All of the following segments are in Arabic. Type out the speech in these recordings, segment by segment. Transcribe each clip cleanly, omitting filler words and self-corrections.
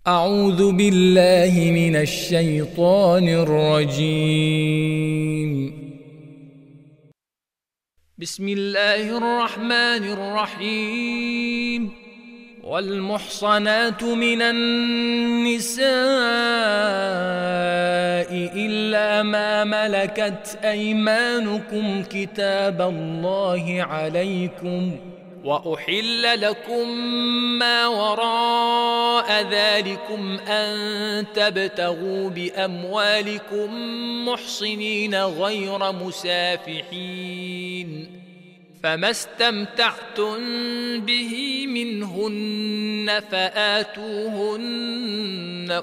أعوذ بالله من الشيطان الرجيم. بسم الله الرحمن الرحيم. والمحصنات من النساء إلا ما ملكت أيمانكم كتاب الله عليكم، وأحل لكم ما وراء ذلكم أن تبتغوا بأموالكم محصنين غير مسافحين، فما استمتعتم به منهن فآتوهن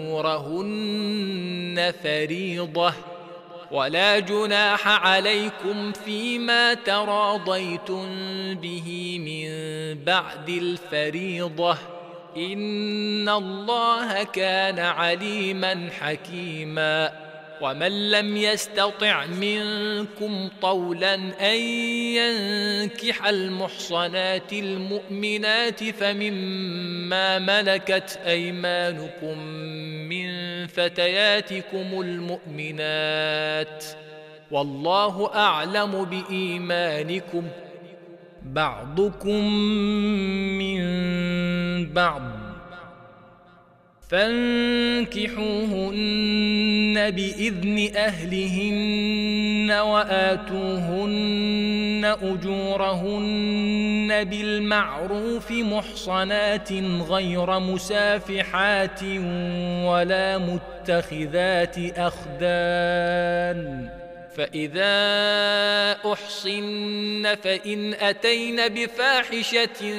أجورهن فريضة، ولا جناح عليكم فيما تراضيتم به من بعد الفريضة، إن الله كان عليما حكيما. ومن لم يستطع منكم طولا أن ينكح المحصنات المؤمنات فمما ملكت أيمانكم من فتياتكم المؤمنات، والله أعلم بإيمانكم، بعضكم من بعض، فانكحوهن بإذن أهلهن وآتوهن أجورهن بالمعروف محصنات غير مسافحات ولا متخذات أخدان، فإذا أحصن فإن أتين بفاحشة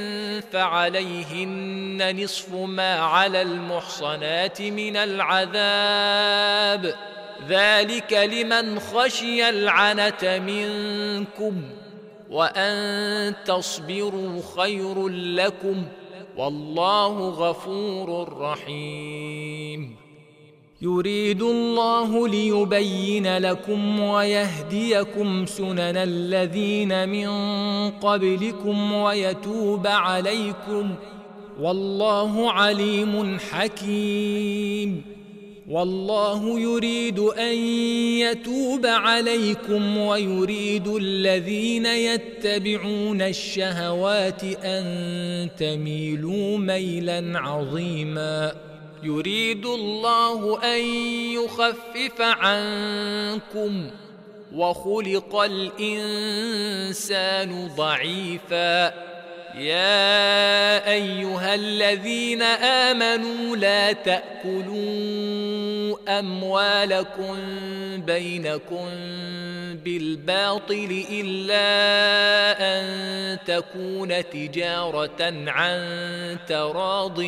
فعليهن نصف ما على المحصنات من العذاب، ذلك لمن خشي العنة منكم، وأن تصبروا خير لكم، والله غفور رحيم. يريد الله ليبين لكم ويهديكم سنن الذين من قبلكم ويتوب عليكم، والله عليم حكيم. والله يريد أن يتوب عليكم ويريد الذين يتبعون الشهوات أن تميلوا ميلا عظيما. يريد الله أن يخفف عنكم، وخلق الإنسان ضعيفا. يا أيها الذين آمنوا لا تأكلوا أموالكم بينكم بالباطل إلا أن تكون تجارة عن تراض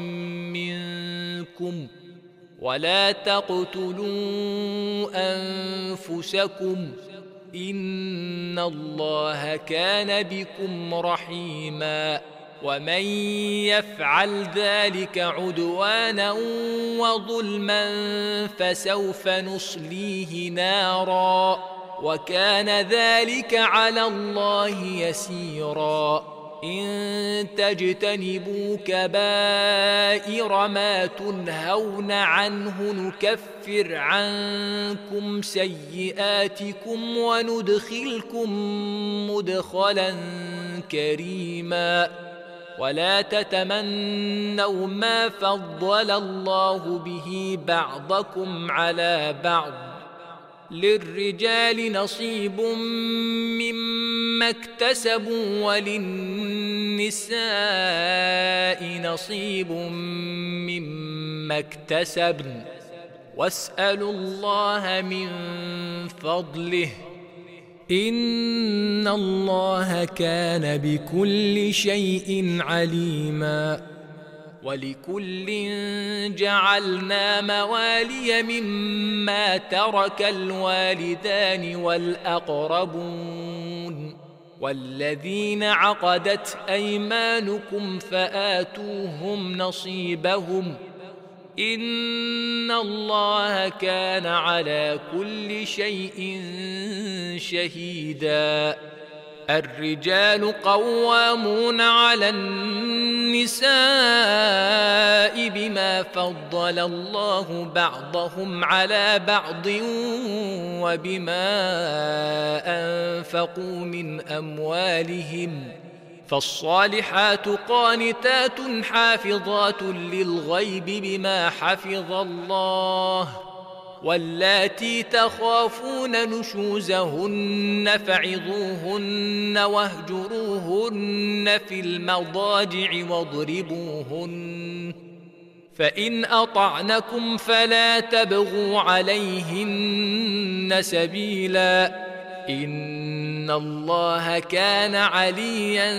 منكم، ولا تقتلوا أنفسكم، إن الله كان بكم رحيما. ومن يفعل ذلك عدوانا وظلما فسوف نصليه نارا، وكان ذلك على الله يسيرا. إن تجتنبوا كبائر ما تنهون عنه نكفر عنكم سيئاتكم وندخلكم مدخلا كريما. ولا تتمنوا ما فضل الله به بعضكم على بعض، للرجال نصيب مما اكتسبوا وللنساء نصيب مما اكتسبن، واسألوا الله من فضله، إن الله كان بكل شيء عليما. ولكل جعلنا موالي مما ترك الوالدان والأقربون والذين عقدت أيمانكم فآتوهم نصيبهم، إن الله كان على كل شيء شهيدا. الرجال قوامون على النساء النساء بما فضل الله بعضهم على بعض وبما أنفقوا من أموالهم فالصالحات قانتات حافظات للغيب بما حفظ الله واللاتي تخافون نشوزهن فعظوهن واهجروهن في المضاجع واضربوهن فإن أطعنكم فلا تبغوا عليهن سبيلا إن الله كان عليا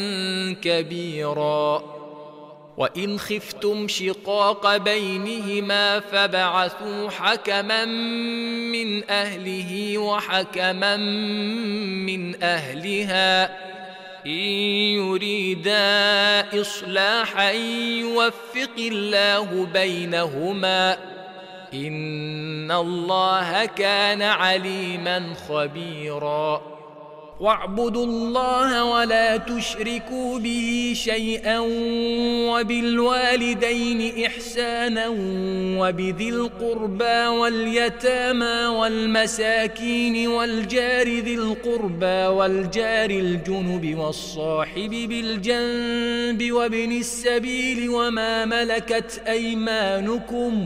كبيرا وإن خفتم شقاق بينهما فبعثوا حكما من أهله وحكما من أهلها إن يريدا إصلاحا يوفق الله بينهما إن الله كان عليما خبيرا واعبدوا الله ولا تشركوا به شيئا وبالوالدين إحسانا وبذي القربى واليتامى والمساكين والجار ذي القربى والجار الجنب والصاحب بالجنب وابن السبيل وما ملكت أيمانكم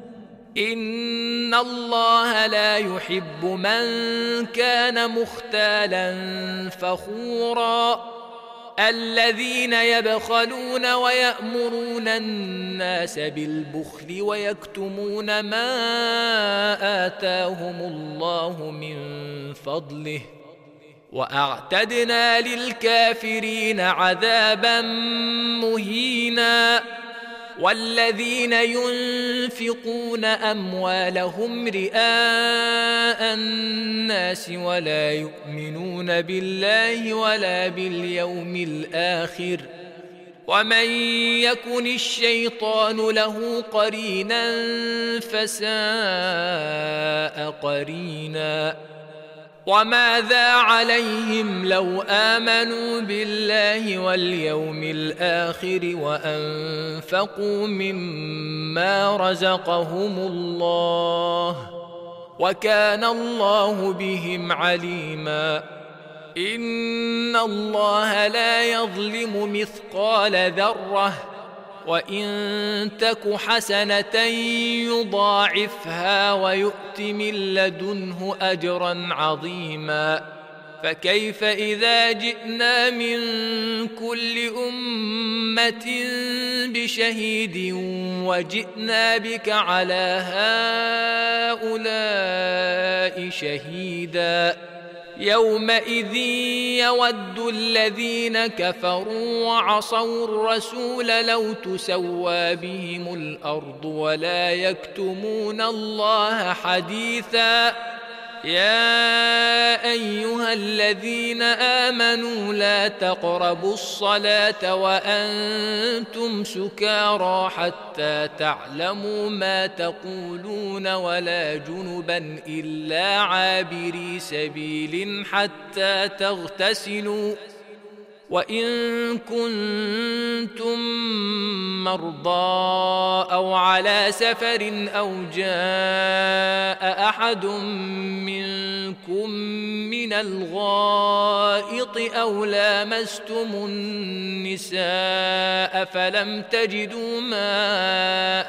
إن الله لا يحب من كان مختالا فخورا الذين يبخلون ويأمرون الناس بالبخل ويكتمون ما آتاهم الله من فضله وأعتدنا للكافرين عذابا مهينا والذين ينفقون أموالهم رئاء الناس ولا يؤمنون بالله ولا باليوم الآخر ومن يكن الشيطان له قرينا فساء قرينا وماذا عليهم لو آمنوا بالله واليوم الآخر وأنفقوا مما رزقهم الله وكان الله بهم عليما إن الله لا يظلم مثقال ذرة وإن تك حسنة يضاعفها ويؤت من لدنه أجرا عظيما فكيف إذا جئنا من كل أمة بشهيد وجئنا بك على هؤلاء شهيدا يومئذ يود الذين كفروا وعصوا الرسول لو تسوى بهم الأرض ولا يكتمون الله حديثا يا أيها الذين آمنوا لا تقربوا الصلاة وأنتم سكارى حتى تعلموا ما تقولون ولا جنبا إلا عابري سبيل حتى تغتسلوا وإن كنتم مرضى أو على سفر أو جاء أحد منكم من الغائط أو لامستم النساء فلم تجدوا ماء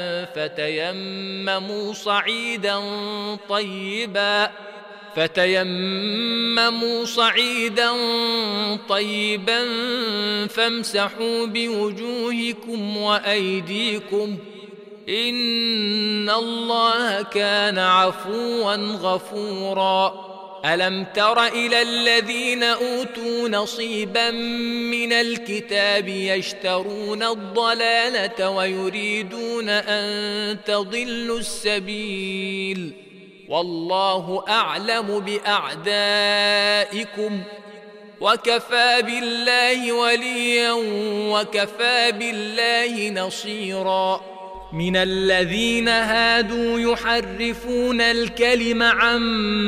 فتيمموا صعيدا طيبا فامسحوا بوجوهكم وأيديكم إن الله كان عفوا غفورا ألم تر إلى الذين أوتوا نصيبا من الكتاب يشترون الضلالة ويريدون أن تضلوا السبيل والله أعلم بأعدائكم وكفى بالله وليا وكفى بالله نصيرا من الذين هادوا يحرفون الكلم عن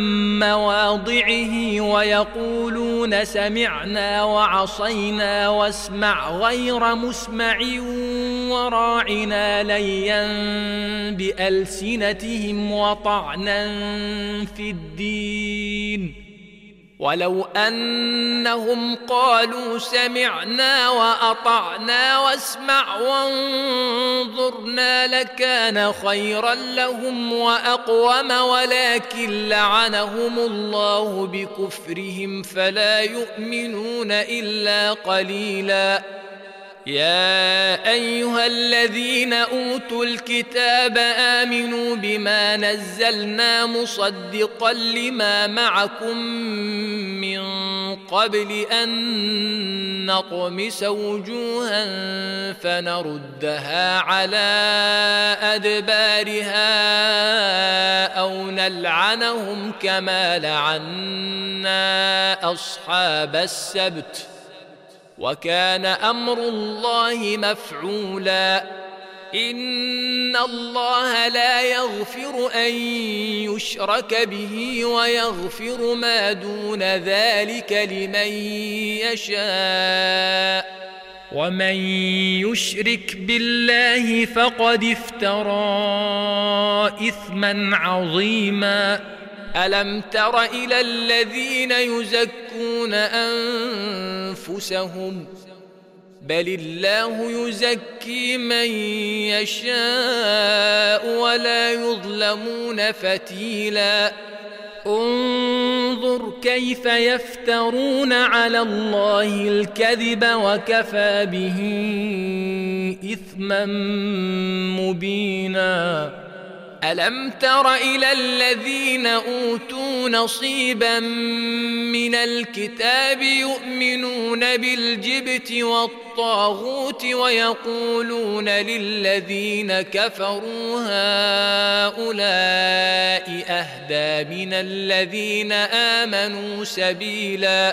مواضعه ويقولون سمعنا وعصينا واسمع غير مسمع وراعنا ليا بألسنتهم وطعنا في الدين ولو أنهم قالوا سمعنا وأطعنا واسمع وانظرنا لكان خيرا لهم وأقوم ولكن لعنهم الله بكفرهم فلا يؤمنون إلا قليلا. يا أيها الذين أوتوا الكتاب آمنوا بما نزلنا مصدقا لما معكم من قبل أن نطمس وجوها فنردها على أدبارها أو نلعنهم كما لعنا أصحاب السبت وكان أمر الله مفعولا. إن الله لا يغفر أن يشرك به ويغفر ما دون ذلك لمن يشاء ومن يشرك بالله فقد افترى إثما عظيما. ألم تر إلى الذين يزكون أنفسهم بل الله يزكي من يشاء ولا يظلمون فتيلا. انظر كيف يفترون على الله الكذب وكفى به إثما مبينا. ألم تر إلى الذين أوتوا نصيبا من الكتاب يؤمنون بالجبت والطاغوت ويقولون للذين كفروا هؤلاء أهدى من الذين آمنوا سبيلا.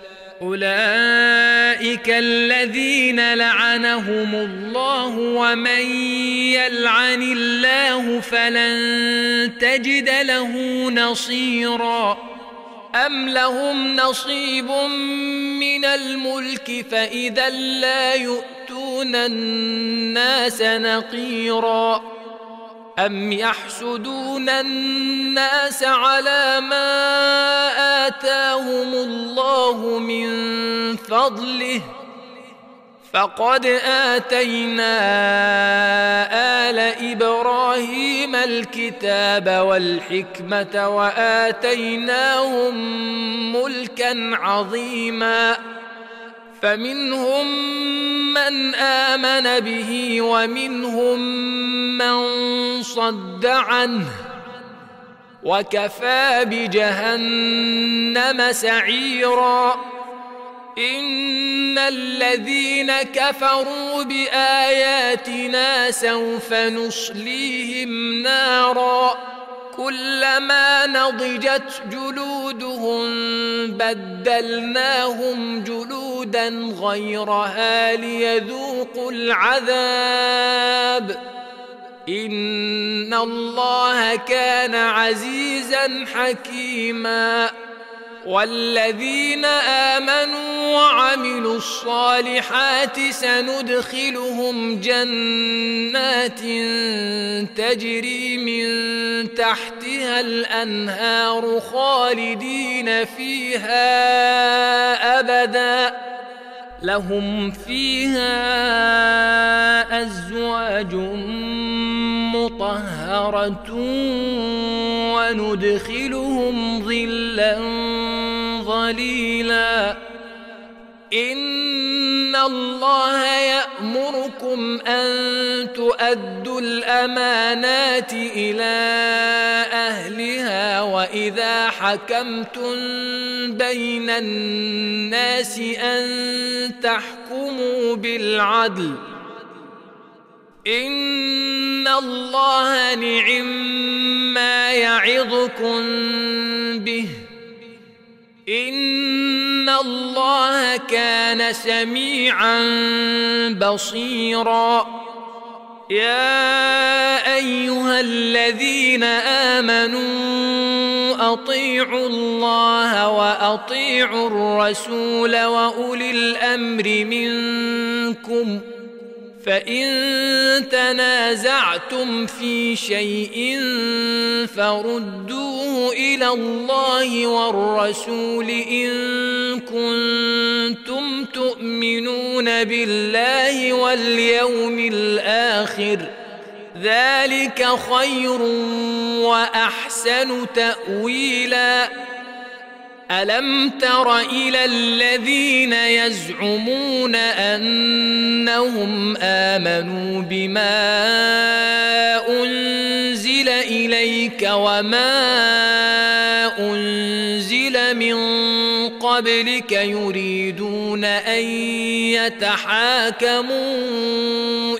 أولئك الذين لعنهم الله ومن يلعن الله فلن تجد له نصيرا. أم لهم نصيب من الملك فإذا لا يؤتون الناس نقيرا. أم يحسدون الناس على ما آتاهم الله من فضله فقد آتينا آل إبراهيم الكتاب والحكمة وآتيناهم ملكا عظيما. فمنهم من آمن به ومنهم من صد عنه وكفى بجهنم سعيرا. إن الذين كفروا بآياتنا سوف نصليهم نارا كلما نضجت جلودهم بدلناهم جلودا غيرها ليذوقوا العذاب إن الله كان عزيزا حكيما. والذين آمنوا وعملوا الصالحات سندخلهم جنات تجري من تحتها الأنهار خالدين فيها أبدا لهم فيها أزواج مطهرة وندخلهم ظلا ظليلا. إن الله يأمركم أن تؤدوا الأمانات إلى أهلها وإذا حكمتم بين الناس أن تحكموا بالعدل إن الله نعم ما يعظكم به إن الله كان سميعا بصيرا. يا أيها الذين آمنوا أطيعوا الله وأطيعوا الرسول وأولي الأمر منكم فإن تنازعتم في شيء فردوه إلى الله والرسول إن كنتم تؤمنون بالله واليوم الآخر ذلك خير وأحسن تأويلا ألم تر إلى الذين يزعمون أنهم آمنوا بما أنزل إليك وما أنزل من قبلك يريدون أن يتحاكموا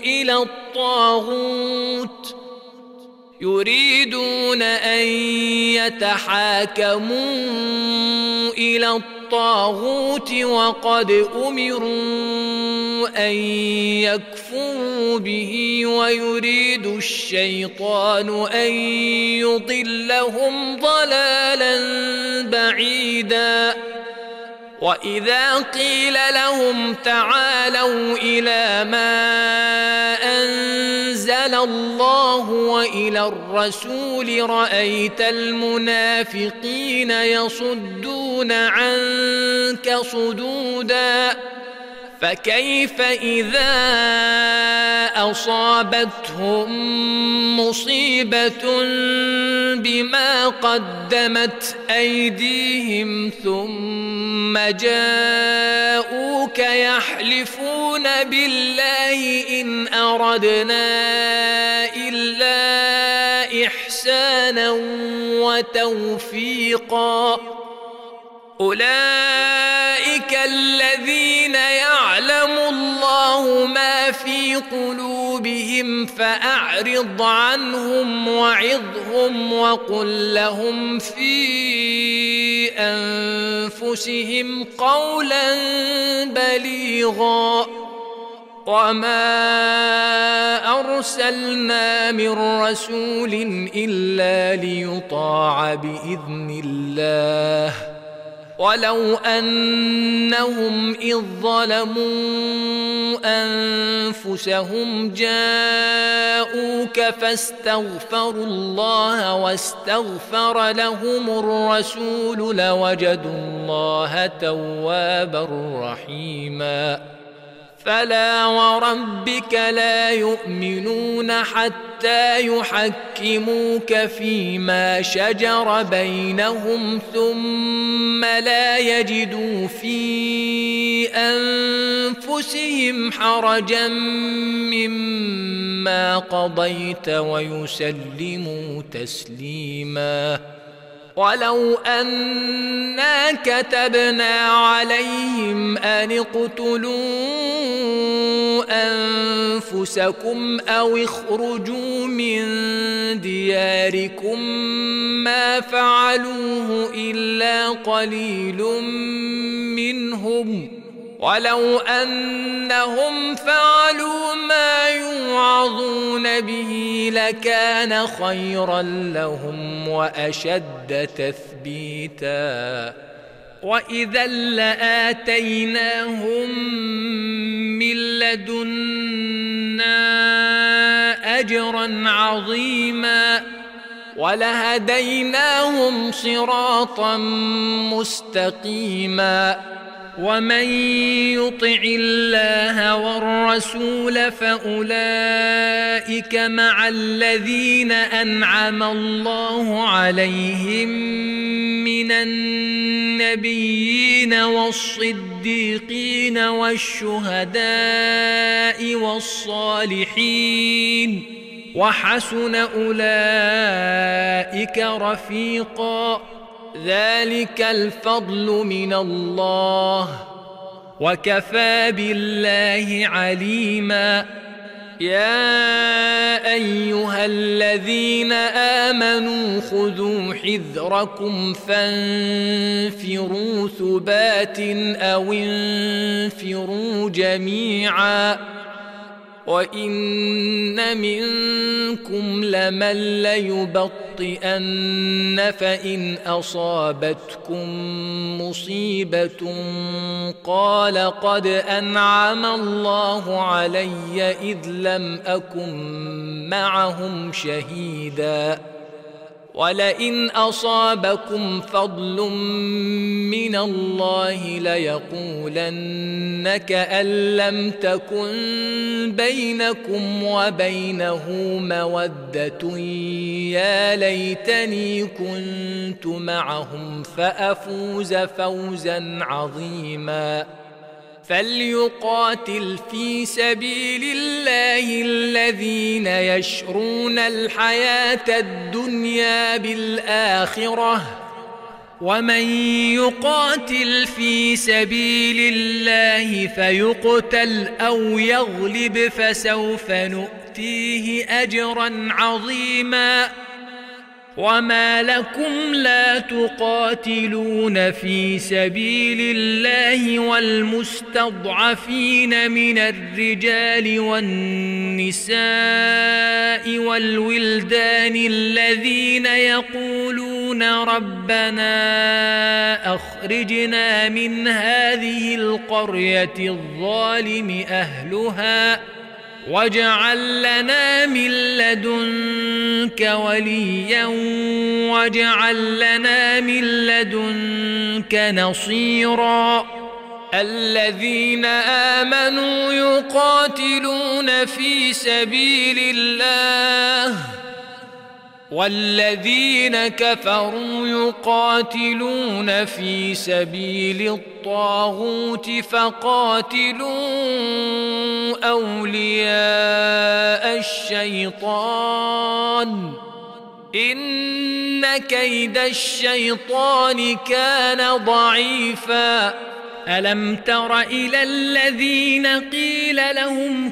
إلى الطاغوت وقد أمروا أن يكفروا به ويريد الشيطان أن يضلهم ضلالا بعيدا وإذا قيل لهم تعالوا إلى ما أنزل الله وإلى الرسول رأيت المنافقين يصدون عنك صدودا فكيف إذا أصابتهم مصيبة بما قدمت أيديهم ثم جاءوك يحلفون بالله إن أردنا إلا إحسانا وتوفيقا أولئك الذين يعلم الله ما في قلوبهم فأعرض عنهم وعظهم وقل لهم في أنفسهم قولا بليغا وما أرسلنا من رسول إلا ليطاع بإذن الله ولو أنهم إذ ظلموا أنفسهم جاءوك فاستغفروا الله واستغفر لهم الرسول لوجدوا الله توابا رحيما فلا وربك لا يؤمنون حتى يحكموك فيما شجر بينهم ثم لا يجدوا في أنفسهم حرجا مما قضيت ويسلموا تسليما ولو أنا كتبنا عليهم أن اقتلوا أنفسكم أو اخرجوا من دياركم ما فعلوه إلا قليل منهم ولو أنهم فعلوا ما يوعظون به لكان خيرا لهم وأشد تثبيتا وإذا لآتيناهم من لدنا أجرا عظيما ولهديناهم صراطا مستقيما ومن يطع الله والرسول فأولئك مع الذين أنعم الله عليهم من النبيين والصديقين والشهداء والصالحين وحسن أولئك رفيقا ذلك الفضل من الله وكفى بالله عليما يا أيها الذين آمنوا خذوا حذركم فانفروا ثبات أو انفروا جميعا وإن منكم لمن ليبطئن فإن أصابتكم مصيبة قال قد أنعم الله علي إذ لم أكن معهم شهيدا ولئن أصابكم فضل من الله ليقولن كأن لم تكن بينكم وبينه مودة يا ليتني كنت معهم فأفوز فوزا عظيما فليقاتل في سبيل الله الذين يشرون الحياة الدنيا بالآخرة ومن يقاتل في سبيل الله فيقتل أو يغلب فسوف نؤتيه أجرا عظيما وما لكم لا تقاتلون في سبيل الله والمستضعفين من الرجال والنساء والولدان الذين يقولون ربنا أخرجنا من هذه القرية الظالم أهلها واجعل لنا من لدنك وليا واجعل لنا من لدنك نصيرا الذين آمنوا يقاتلون في سبيل الله والذين كفروا يقاتلون في سبيل الطاغوت فقاتلوا أولياء الشيطان إن كيد الشيطان كان ضعيفا ألم تر إلى الذين قيل لهم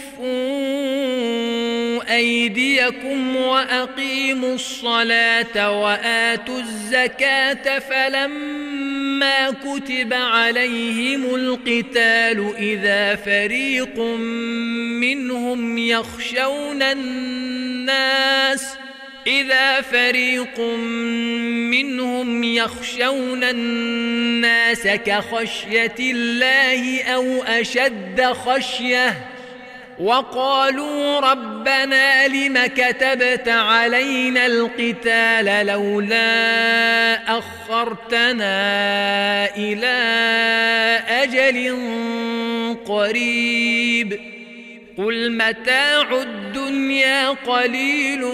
كفوا أيديكم وأقيموا الصلاة وآتوا الزكاة فلما كتب عليهم القتال إذا فريق منهم يخشون الناس كخشية الله أو أشد خشية وقالوا ربنا لم كتبت علينا القتال لولا أخرتنا إلى أجل قريب قل متاع الدنيا قليل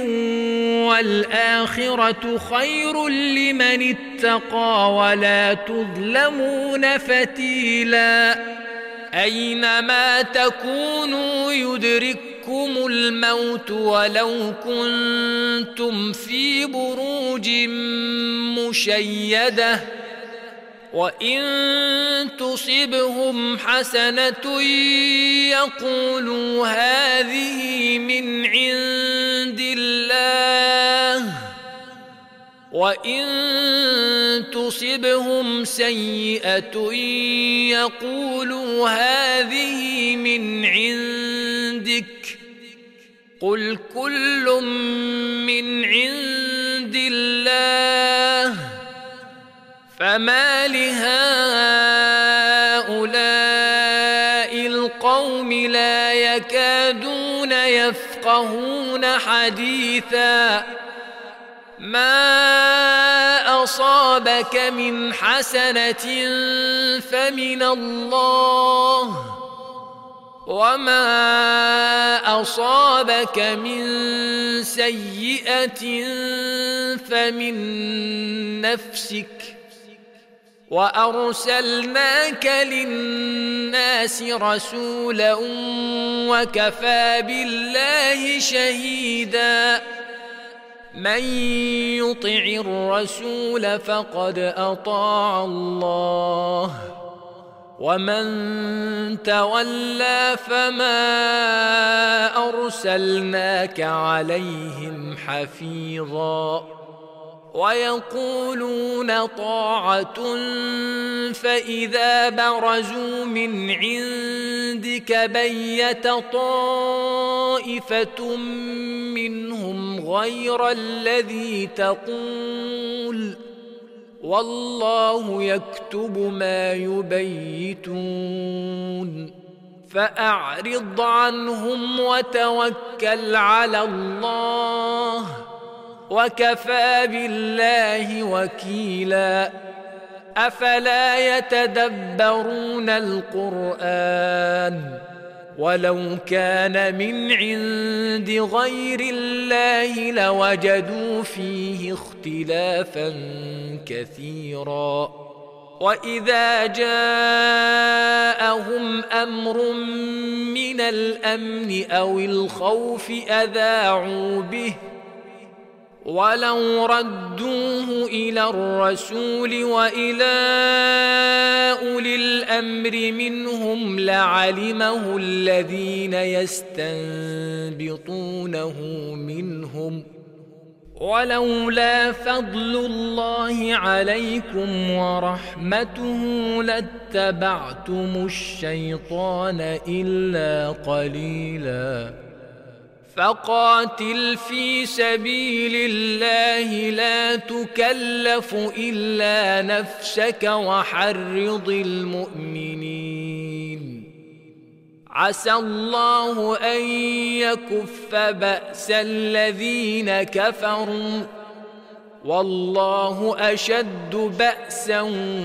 والآخرة خير لمن اتقى ولا تظلمون فتيلا أينما تكونوا يدرككم الموت ولو كنتم في بروج مشيدة وإن تصبهم حسنة يقولوا هذه من عند الله وإن تصبهم سيئة يقولوا هذه من عندك قل كل من عند الله فما لهؤلاء القوم لا يكادون يفقهون حديثا ما أصابك من حسنة فمن الله وما أصابك من سيئة فمن نفسك وأرسلناك للناس رسولا وكفى بالله شهيدا من يطع الرسول فقد أطاع الله ومن تولى فما أرسلناك عليهم حفيظا ويقولون طاعة فإذا برزوا من عندك بيت طائفة منهم غير الذي تقول والله يكتب ما يبيتون فأعرض عنهم وتوكل على الله وكفى بالله وكيلا أفلا يتدبرون القرآن ولو كان من عند غير الله لوجدوا فيه اختلافا كثيرا وإذا جاءهم أمر من الأمن أو الخوف أذاعوا به ولو ردوه إلى الرسول وإلى أولي الأمر منهم لعلمه الذين يستنبطونه منهم ولولا فضل الله عليكم ورحمته لاتبعتم الشيطان إلا قليلا فقاتل في سبيل الله لا تكلف إلا نفسك وحرض المؤمنين عسى الله أن يكف بأس الذين كفروا والله أشد بأسا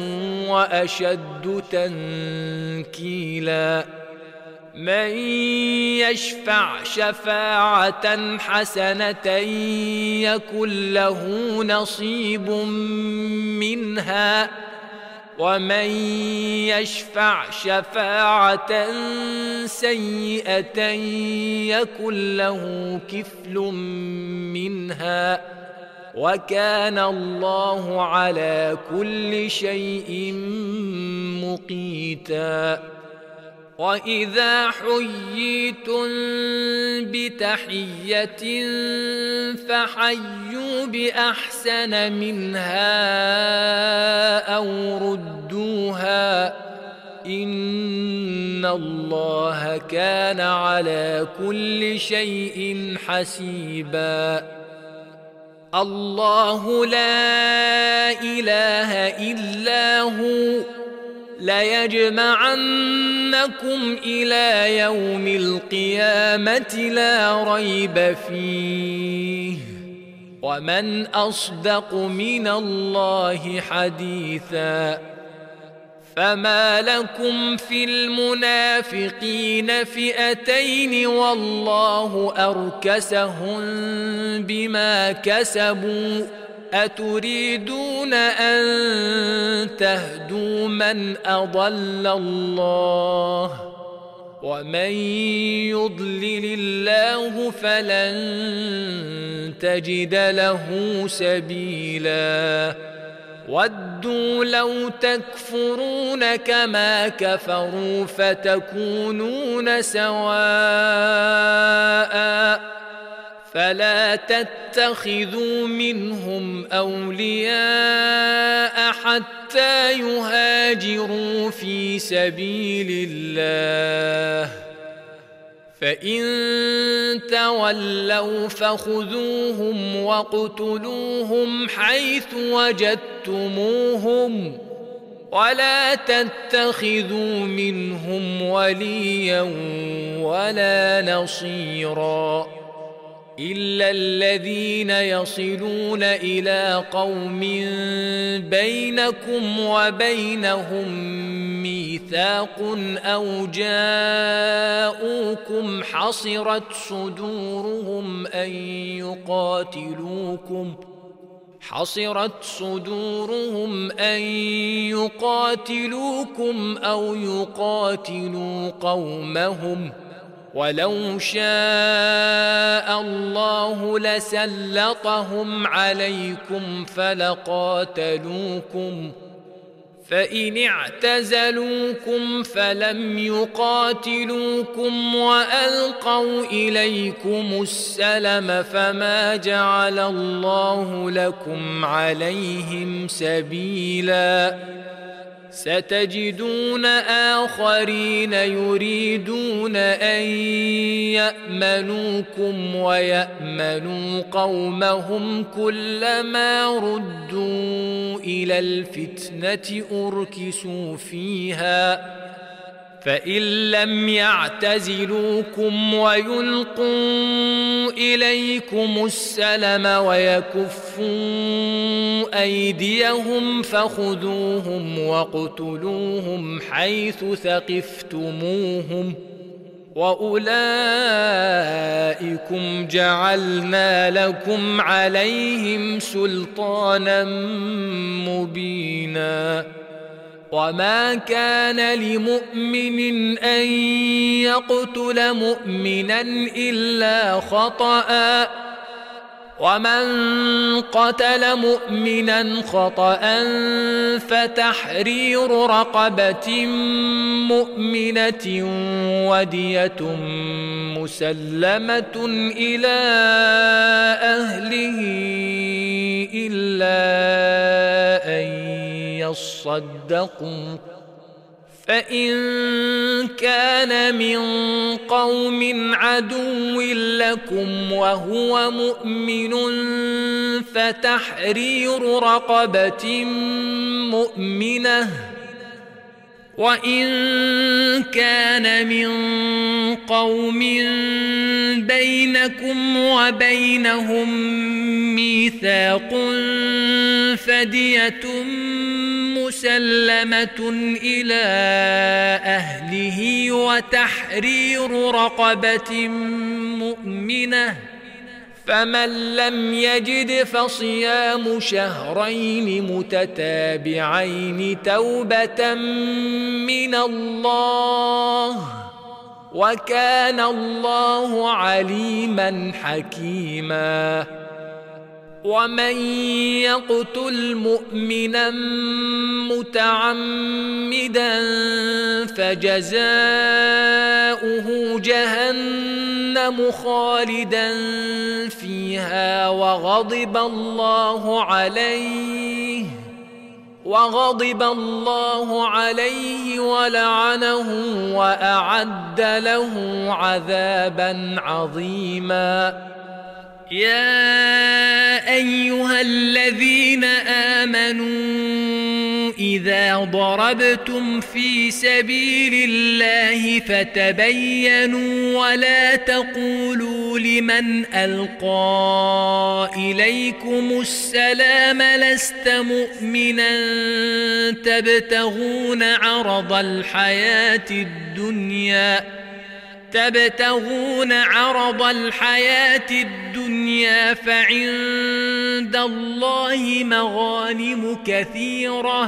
وأشد تنكيلا من يشفع شفاعة حسنة يكن له نصيب منها ومن يشفع شفاعة سيئة يكن له كفل منها وكان الله على كل شيء مقيتا وإذا حييتم بتحية فحيوا بأحسن منها أو ردوها إن الله كان على كل شيء حسيبا الله لا إله إلا هو ليجمعنكم إلى يوم القيامة لا ريب فيه ومن أصدق من الله حديثا فما لكم في المنافقين فئتين والله أركسهم بما كسبوا أتريدون أن تهدوا من أضل الله ومن يضلل الله فلن تجد له سبيلا ودوا لو تكفرون كما كفروا فتكونون سواء فلا تتخذوا منهم أولياء حتى يهاجروا في سبيل الله فإن تولوا فخذوهم واقتلوهم حيث وجدتموهم ولا تتخذوا منهم وليا ولا نصيرا إلا الذين يصلون إلى قوم بينكم وبينهم ميثاق أو جاءوكم حصرت صدورهم أن يقاتلوكم أو يقاتلوا قومهم ولو شاء الله لسلطهم عليكم فإن اعتزلوكم فلم يقاتلوكم وألقوا إليكم السلم فما جعل الله لكم عليهم سبيلا ستجدون آخرين يريدون أن يأمنوكم ويأمنوا قومهم كلما ردوا إلى الفتنة أركسوا فيها فإن لم يعتزلوكم ويلقوا إليكم السلم ويكفوا أيديهم فخذوهم واقتلوهم حيث ثقفتموهم وأولئكم جعلنا لكم عليهم سلطانا مبينا وما كان لمؤمن أن يقتل مؤمنا إلا خطأ ومن قتل مؤمنا خطأ فتحرير رقبة مؤمنة ودية مسلمة إلى أهله إلا أن يصدقوا فإن كان من قوم عدو لكم وهو مؤمن فتحرير رقبة مؤمنة وإن كان من قوم بينكم وبينهم ميثاق فدية مسلمة إلى أهله وتحرير رقبة مؤمنة فمن لم يجد فصيام شهرين متتابعين توبة من الله وكان الله عليما حكيما ومن يقتل مؤمنا متعمدا فجزاؤه جهنم خالدا فيها وغضب الله عليه ولعنه وأعد له عذابا عظيما يا أيها الذين آمنوا إذا ضربتم في سبيل الله فتبينوا ولا تقولوا لمن ألقى إليكم السلام لست مؤمنا تبتغون عرض الحياة الدنيا فعند الله مغانم كثيرة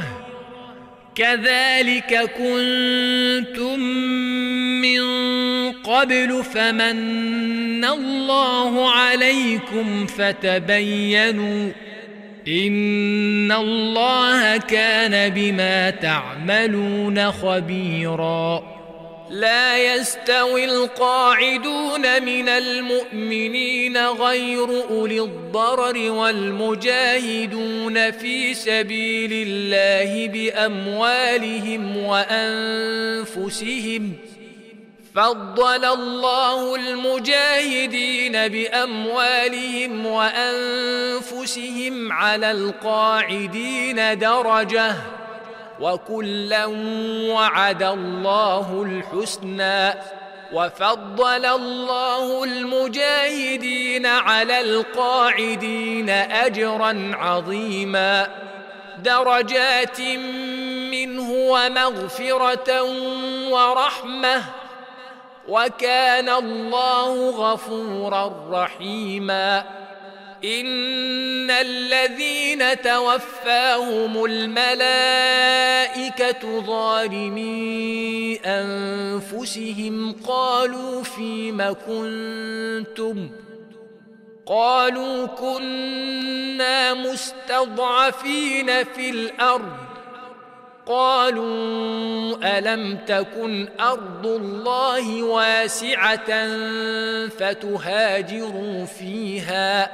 كذلك كنتم من قبل فمن الله عليكم فتبينوا إن الله كان بما تعملون خبيرا لا يستوي القاعدون من المؤمنين غير أولي الضرر والمجاهدون في سبيل الله بأموالهم وأنفسهم فضل الله المجاهدين بأموالهم وأنفسهم على القاعدين درجة وكلا وعد الله الحسنى وفضل الله المجاهدين على القاعدين أجرا عظيما درجات منه ومغفرة ورحمة وكان الله غفورا رحيما إن الذين توفاهم الملائكة ظالمي أنفسهم قالوا فيم كنتم قالوا كنا مستضعفين في الأرض قالوا ألم تكن أرض الله واسعة فتهاجروا فيها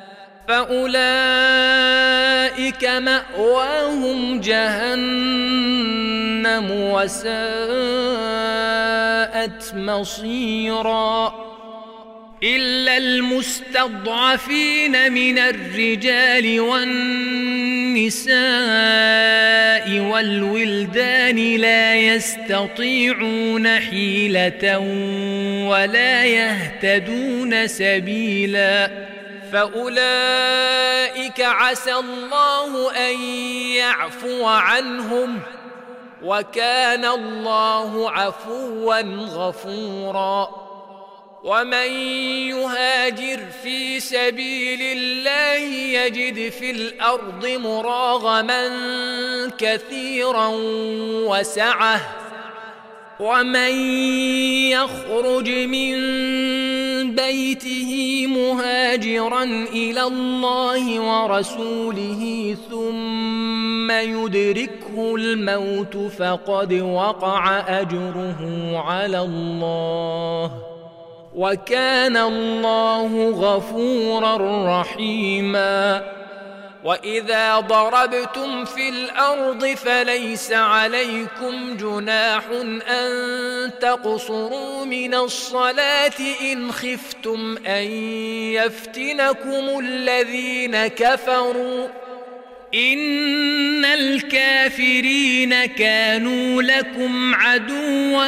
فأولئك مأواهم جهنم وساءت مصيرا إلا المستضعفين من الرجال والنساء والولدان لا يستطيعون حيلة ولا يهتدون سبيلا فأولئك عسى الله أن يعفو عنهم وكان الله عفوا غفورا ومن يهاجر في سبيل الله يجد في الأرض مراغما كثيرا وسعة ومن يخرج من بيته مهاجرا إلى الله ورسوله ثم يدركه الموت فقد وقع أجره على الله وكان الله غفورا رحيما وإذا ضربتم في الأرض فليس عليكم جناح أن تقصروا من الصلاة إن خفتم أن يفتنكم الذين كفروا إن الكافرين كانوا لكم عدوا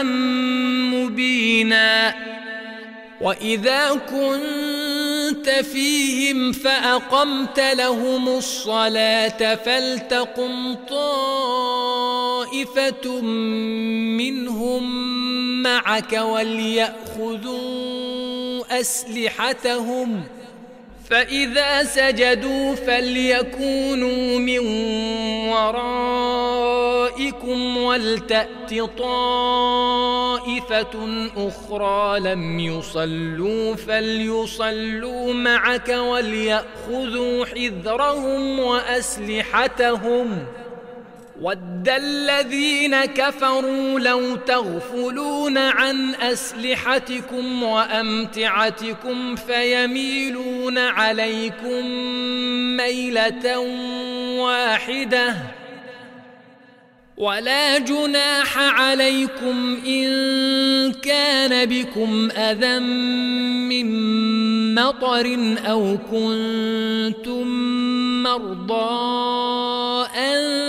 مبينا وإذا كنت فيهم فأقمت لهم الصلاة فلتقم طائفة منهم معك وليأخذوا أسلحتهم فإذا سجدوا فليكونوا من ورائكم ولتأت طائفة أخرى لم يصلوا فليصلوا معك وليأخذوا حذرهم وأسلحتهم ود الذين كفروا لو تغفلون عن أسلحتكم وأمتعتكم فيميلون عليكم ميلة واحدة ولا جناح عليكم إن كان بكم أذى من مطر أو كنتم مرضى أن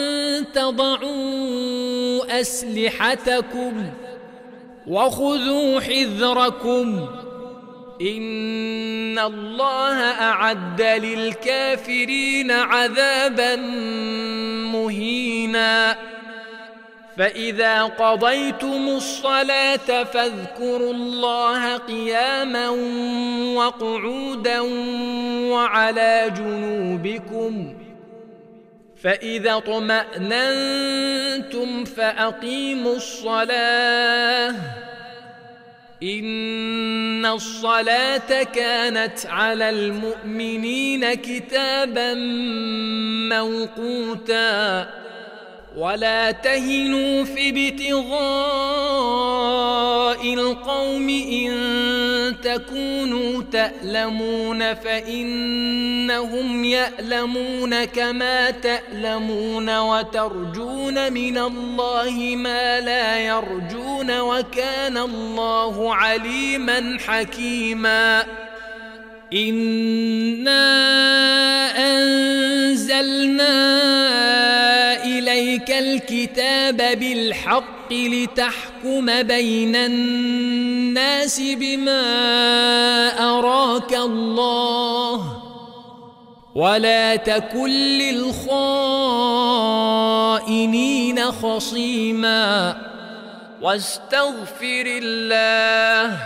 تضعوا أسلحتكم وخذوا حذركم إن الله أعد للكافرين عذابا مهينا فإذا قضيتم الصلاة فاذكروا الله قياما وقعودا وعلى جنوبكم فإذا اطمأننتم فأقيموا الصلاة إن الصلاة كانت على المؤمنين كتابا موقوتا ولا تهنوا في ابتغاء القوم إن تكونوا تألمون فإنهم يألمون كما تألمون وترجون من الله ما لا يرجون وكان الله عليما حكيما إنا أنزلنا إليك الكتاب بالحق لتحكم بين الناس بما أراك الله ولا تكن للخائنين خصيما واستغفر الله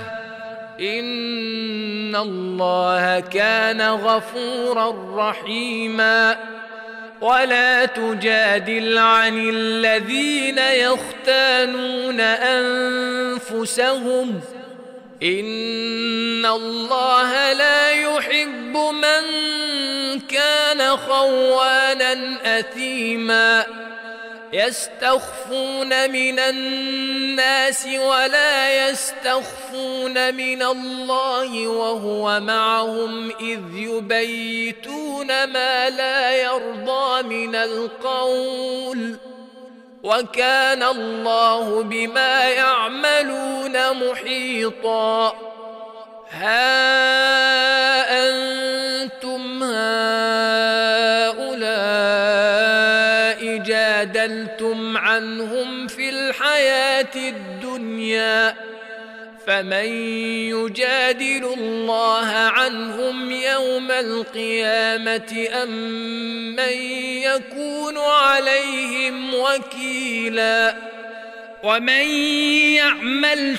إن الله كان غفورا رحيما ولا تجادل عن الذين يختانون أنفسهم إن الله لا يحب من كان خوانا أثيما يستخفون من الناس ولا يستخفون من الله وهو معهم إذ يبيتون ما لا يرضى من القول وكان الله بما يعملون محيطا. ها أنتم هؤلاء جادلتم عنهم في الحياة الدنيا فمن يجادل الله عنهم يوم القيامة أم من يكون عليهم وكيلا. ومن يعمل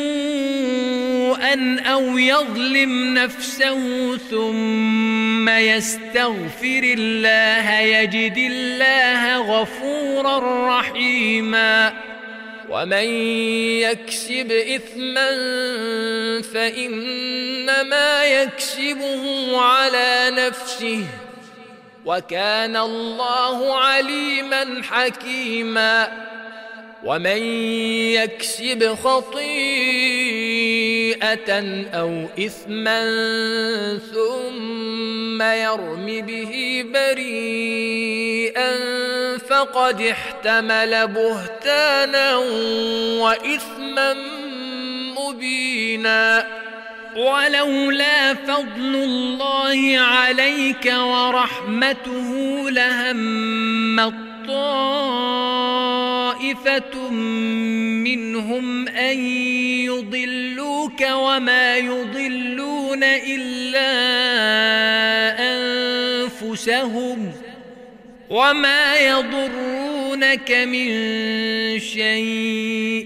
سوءا أو يظلم نفسه ثم يستغفر الله يجد الله غفورا رحيما. ومن يكسب إثما فإنما يكسبه على نفسه وكان الله عليما حكيما. ومن يكسب خطيئة أو إثما ثم يرم به بريئا فقد احتمل بهتانا وإثما مبينا. ولولا فضل الله عليك ورحمته لهم طائفة منهم أن يضلوك وما يضلون إلا أنفسهم وما يضرونك من شيء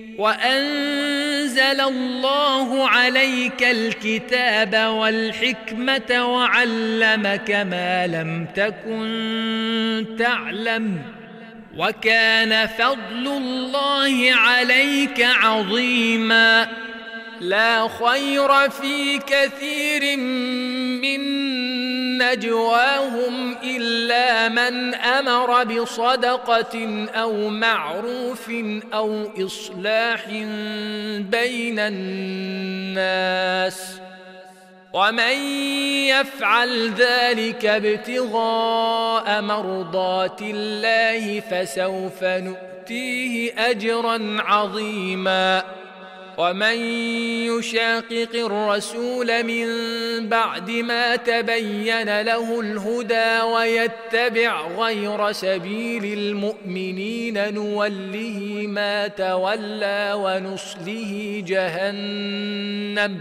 وأنزل الله عليك الكتاب والحكمة وعلمك ما لم تكن تعلم وكان فضل الله عليك عظيما. لا خير في كثير من نجواهم إلا من أمر بصدقة أو معروف أو إصلاح بين الناس ومن يفعل ذلك ابتغاء مرضات الله فسوف نؤتيه أجرا عظيما. ومن يشاقق الرسول من بعد ما تبين له الهدى ويتبع غير سبيل المؤمنين نوله ما تولى ونصله جهنم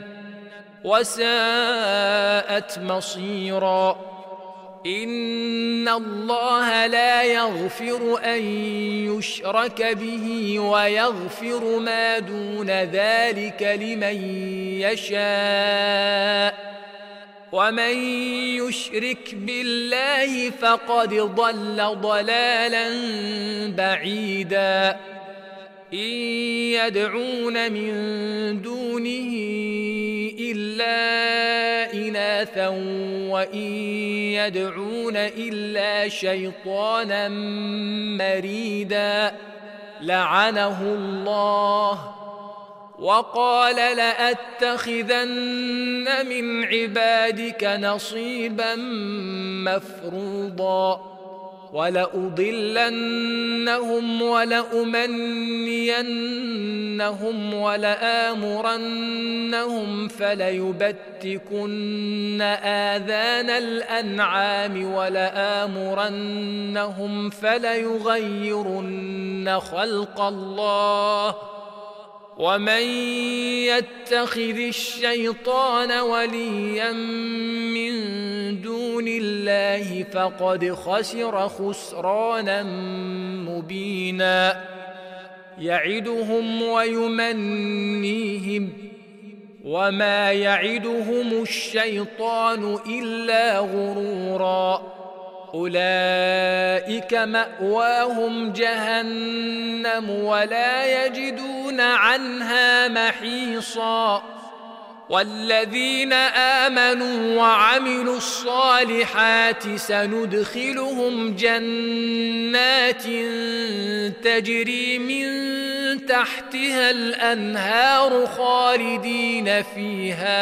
وساءت مصيرا. إن الله لا يغفر أن يشرك به ويغفر ما دون ذلك لمن يشاء ومن يشرك بالله فقد ضل ضلالا بعيدا. إن يدعون من دونه إلا إناثا وإن يدعون إلا شيطانا مريدا لعنه الله وقال لأتخذن من عبادك نصيبا مفروضا ولأضلنهم ولأمنينهم ولآمرنهم فليبتكن آذان الأنعام ولآمرنهم فليغيرن خلق الله ومن يتخذ الشيطان وليا من دون الله فقد خسر خسرانا مبينا. يعدهم ويمنيهم وما يعدهم الشيطان إلا غرورا. أولئك مأواهم جهنم ولا يجدون عنها محيصا. والذين آمنوا وعملوا الصالحات سندخلهم جنات تجري من تحتها الأنهار خالدين فيها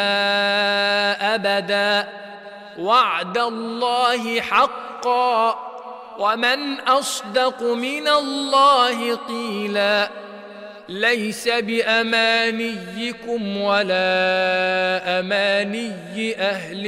أبدا وعد الله حقا ومن أصدق من الله قيلا ليس بأمانيكم ولا أماني أهل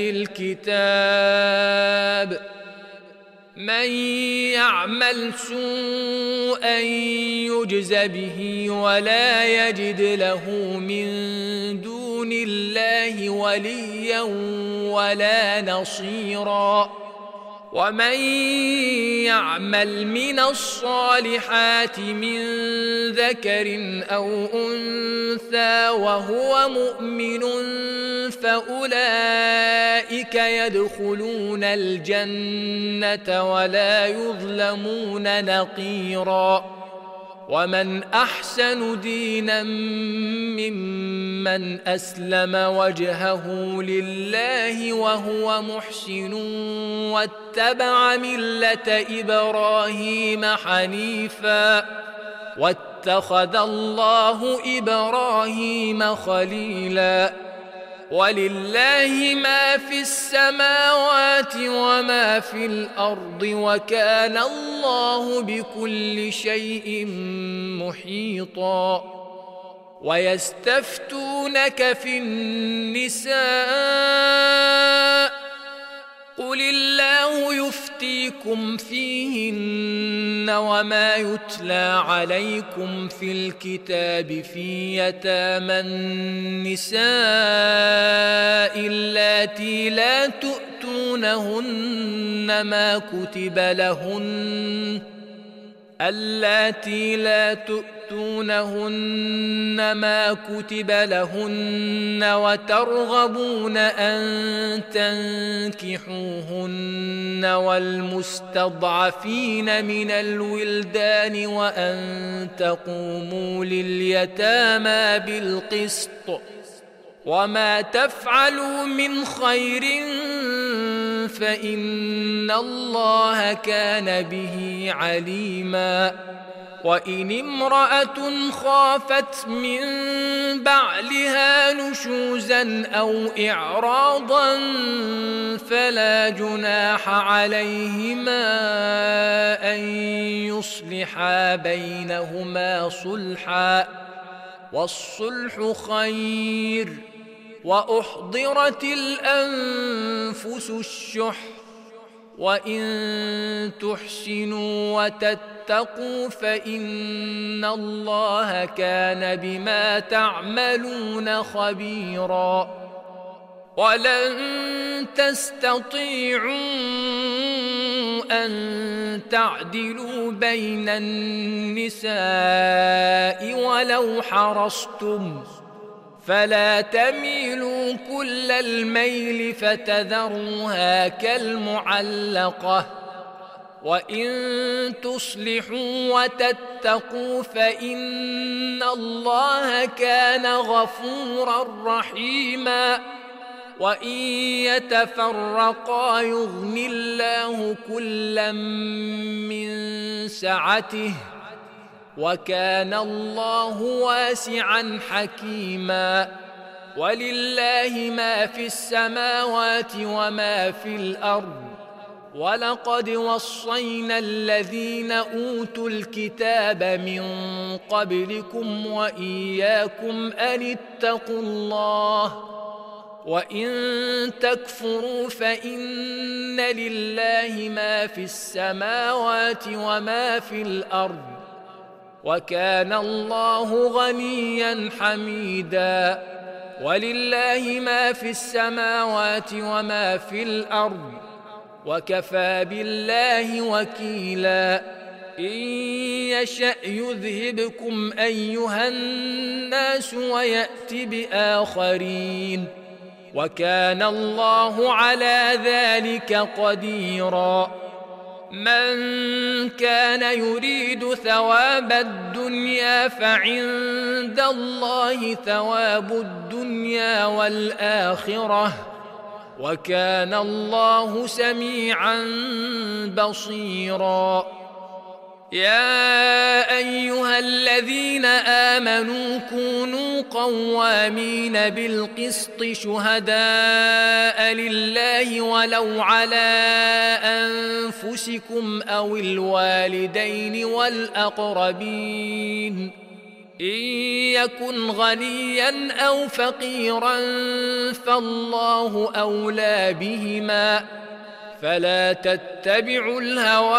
الكتاب من يعمل سوءا يجز به ولا يجد له من دون الله وليا ولا نصيرا ومن يعمل من الصالحات من ذكر أو أنثى وهو مؤمن فأولئك يدخلون الجنة ولا يظلمون نقيرا ومن أحسن دينا ممن أسلم وجهه لله وهو محسن واتبع ملة إبراهيم حنيفا واتخذ الله إبراهيم خليلا ولله ما في السماوات وما في الأرض وكان الله بكل شيء محيطا ويستفتونك في النساء قل الله يفتيكم فيهن وما يتلى عليكم في الكتاب في يتامى النساء اللاتي لا تؤتونهن ما كتب لهن وترغبون أن تنكحوهن والمستضعفين من الولدان وأن تقوموا لليتامى بالقسط وما تفعلوا من خير فإن الله كان به عليما وإن امرأة خافت من بعلها نشوزا أو إعراضا فلا جناح عليهما أن يصلحا بينهما صلحا والصلح خير وأحضرت الأنفس الشح وإن تحسنوا وتتقوا فإن الله كان بما تعملون خبيرا ولن تستطيعوا أن تعدلوا بين النساء ولو حرصتم فلا تميلوا كل الميل فتذروها كالمعلقة وإن تصلحوا وتتقوا فإن الله كان غفورا رحيما وإن يتفرقا يغن الله كلا من سعته وكان الله واسعا حكيما ولله ما في السماوات وما في الأرض ولقد وصينا الذين أوتوا الكتاب من قبلكم وإياكم أن اتقوا الله وإن تكفروا فإن لله ما في السماوات وما في الأرض وكان الله غنيا حميدا ولله ما في السماوات وما في الأرض وكفى بالله وكيلا إن يشأ يذهبكم أيها الناس ويأت بآخرين وكان الله على ذلك قديرا من كان يريد ثواب الدنيا فعند الله ثواب الدنيا والآخرة وكان الله سميعا بصيرا. يا أيها الذين آمنوا كونوا قوامين بالقسط شهداء لله ولو على أنفسكم أو الوالدين والأقربين إن يكن غنيا أو فقيرا فالله أولى بهما فلا تتبعوا الهوى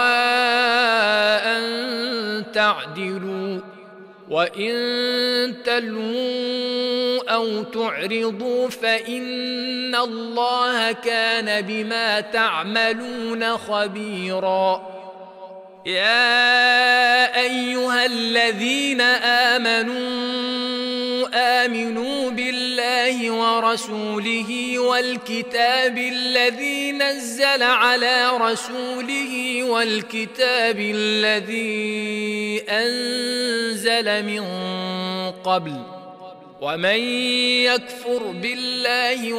أن تعدلوا وإن تلووا أو تعرضوا فإن الله كان بما تعملون خبيرا. يا أيها الذين آمنوا بالله ورسوله والكتاب الذي نزل على رسوله والكتاب الذي أنزل من قبل ومن يكفر بالله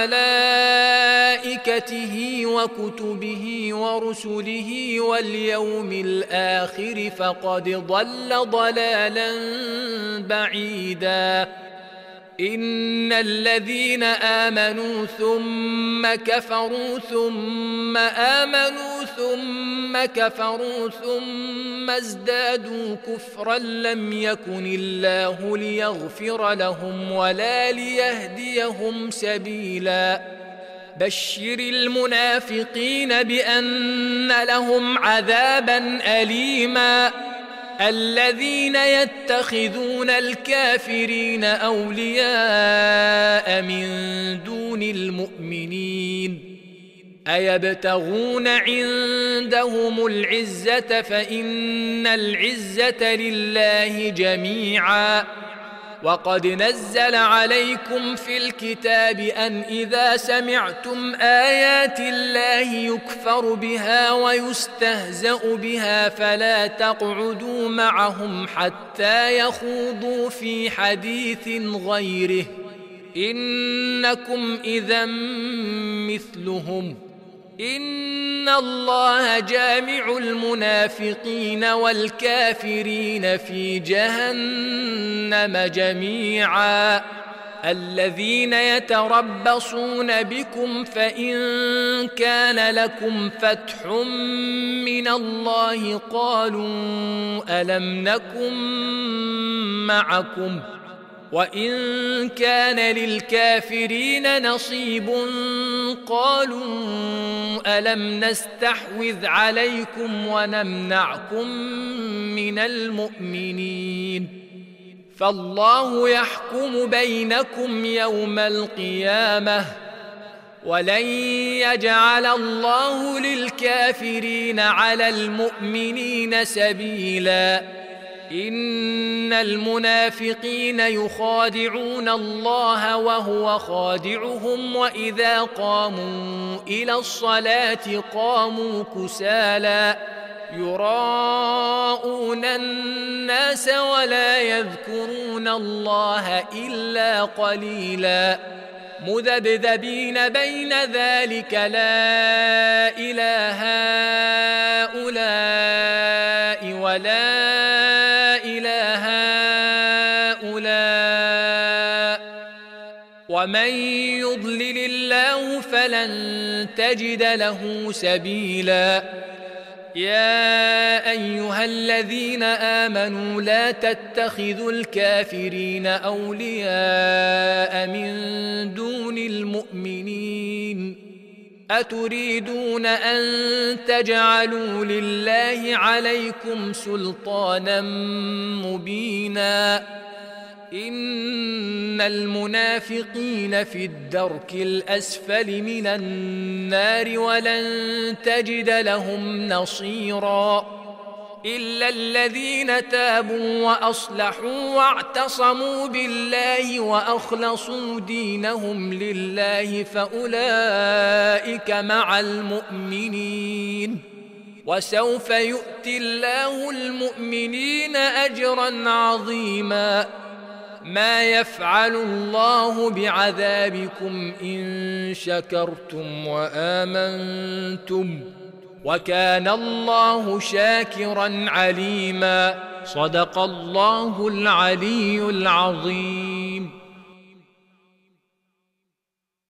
وملائكته وكتبه ورسله واليوم الآخر فقد ضل ضلالا بعيدا. إن الذين آمنوا ثم كفروا ثم آمنوا ثم كفروا ثم ازدادوا كفرا لم يكن الله ليغفر لهم ولا ليهديهم سبيلا. بشر المنافقين بأن لهم عذابا أليما. الذين يتخذون الكافرين أولياء من دون المؤمنين أيبتغون عندهم العزة فإن العزة لله جميعا. وقد نزل عليكم في الكتاب أن إذا سمعتم آيات الله يكفر بها ويستهزأ بها فلا تقعدوا معهم حتى يخوضوا في حديث غيره إنكم إذا مثلهم. إن الله جامع المنافقين والكافرين في جهنم جميعا. الذين يتربصون بكم فإن كان لكم فتح من الله قالوا ألم نكن معكم وإن كان للكافرين نصيب قالوا ألم نستحوذ عليكم ونمنعكم من المؤمنين فالله يحكم بينكم يوم القيامة ولن يجعل الله للكافرين على المؤمنين سبيلا. إن المنافقين يخادعون الله وهو خادعهم وإذا قاموا إلى الصلاة قاموا كسالى يراءون الناس ولا يذكرون الله إلا قليلا. مذبذبين بين ذلك لا إله هؤلاء ولا إله هؤلاء ومن يضلل الله فلن تجد له سبيلا. يا أيها الذين آمنوا لا تتخذوا الكافرين أولياء من دون المؤمنين أتريدون أن تجعلوا لله عليكم سلطانا مبينا. إن المنافقين في الدرك الأسفل من النار ولن تجد لهم نصيرا إلا الذين تابوا وأصلحوا واعتصموا بالله وأخلصوا دينهم لله فأولئك مع المؤمنين وسوف يؤتي الله المؤمنين أجرا عظيما. ما يفعل الله بعذابكم إن شكرتم وآمنتم وكان الله شاكرا عليما. صدق الله العلي العظيم.